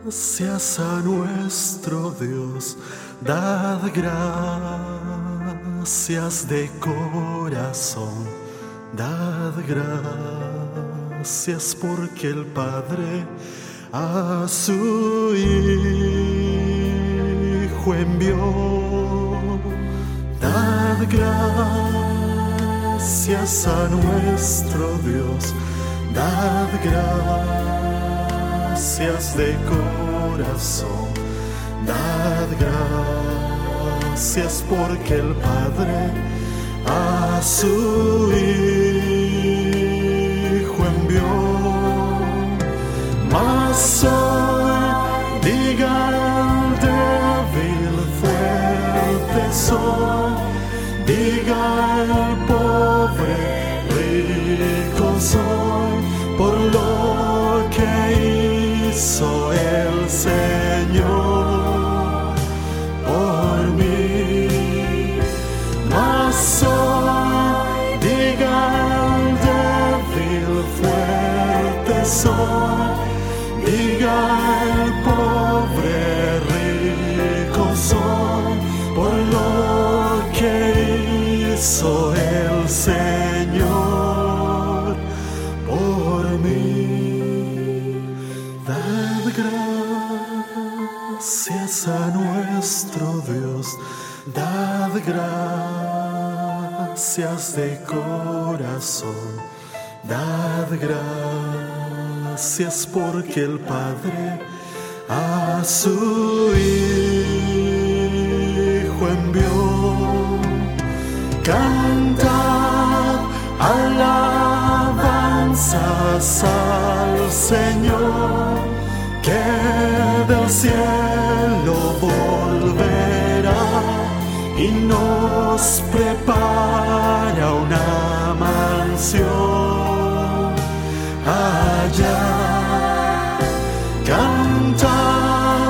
Gracias a nuestro Dios, dad gracias de corazón, dad gracias porque el Padre a su Hijo envió. Dad gracias a nuestro Dios, dad gracias de corazón, dad gracias porque el Padre a su Hijo envió. Mas hoy diga el débil, fuerte soy, diga el pobre, rico soy, por lo que hizo el Señor por mí. Mas hoy diga el débil, fuerte soy, diga el pobre, rico soy, por lo que hizo el Señor por mí. Dad gracias a nuestro Dios, dad gracias de corazón, dad gracias porque el Padre a su Hijo envió. Cantad alabanzas al Señor, que del cielo volverá y nos prepara una mansión allá. Cantad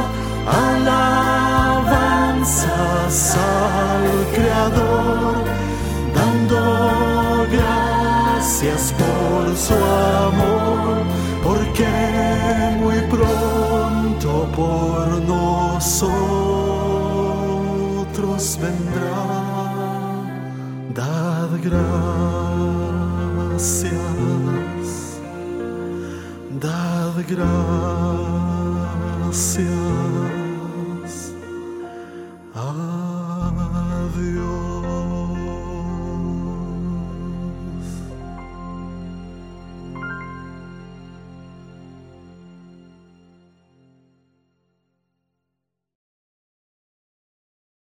alabanzas al Creador, dando gracias por su amor, porque muy pronto por nosotros vendrá. Dad gracias, dad gracias a Dios.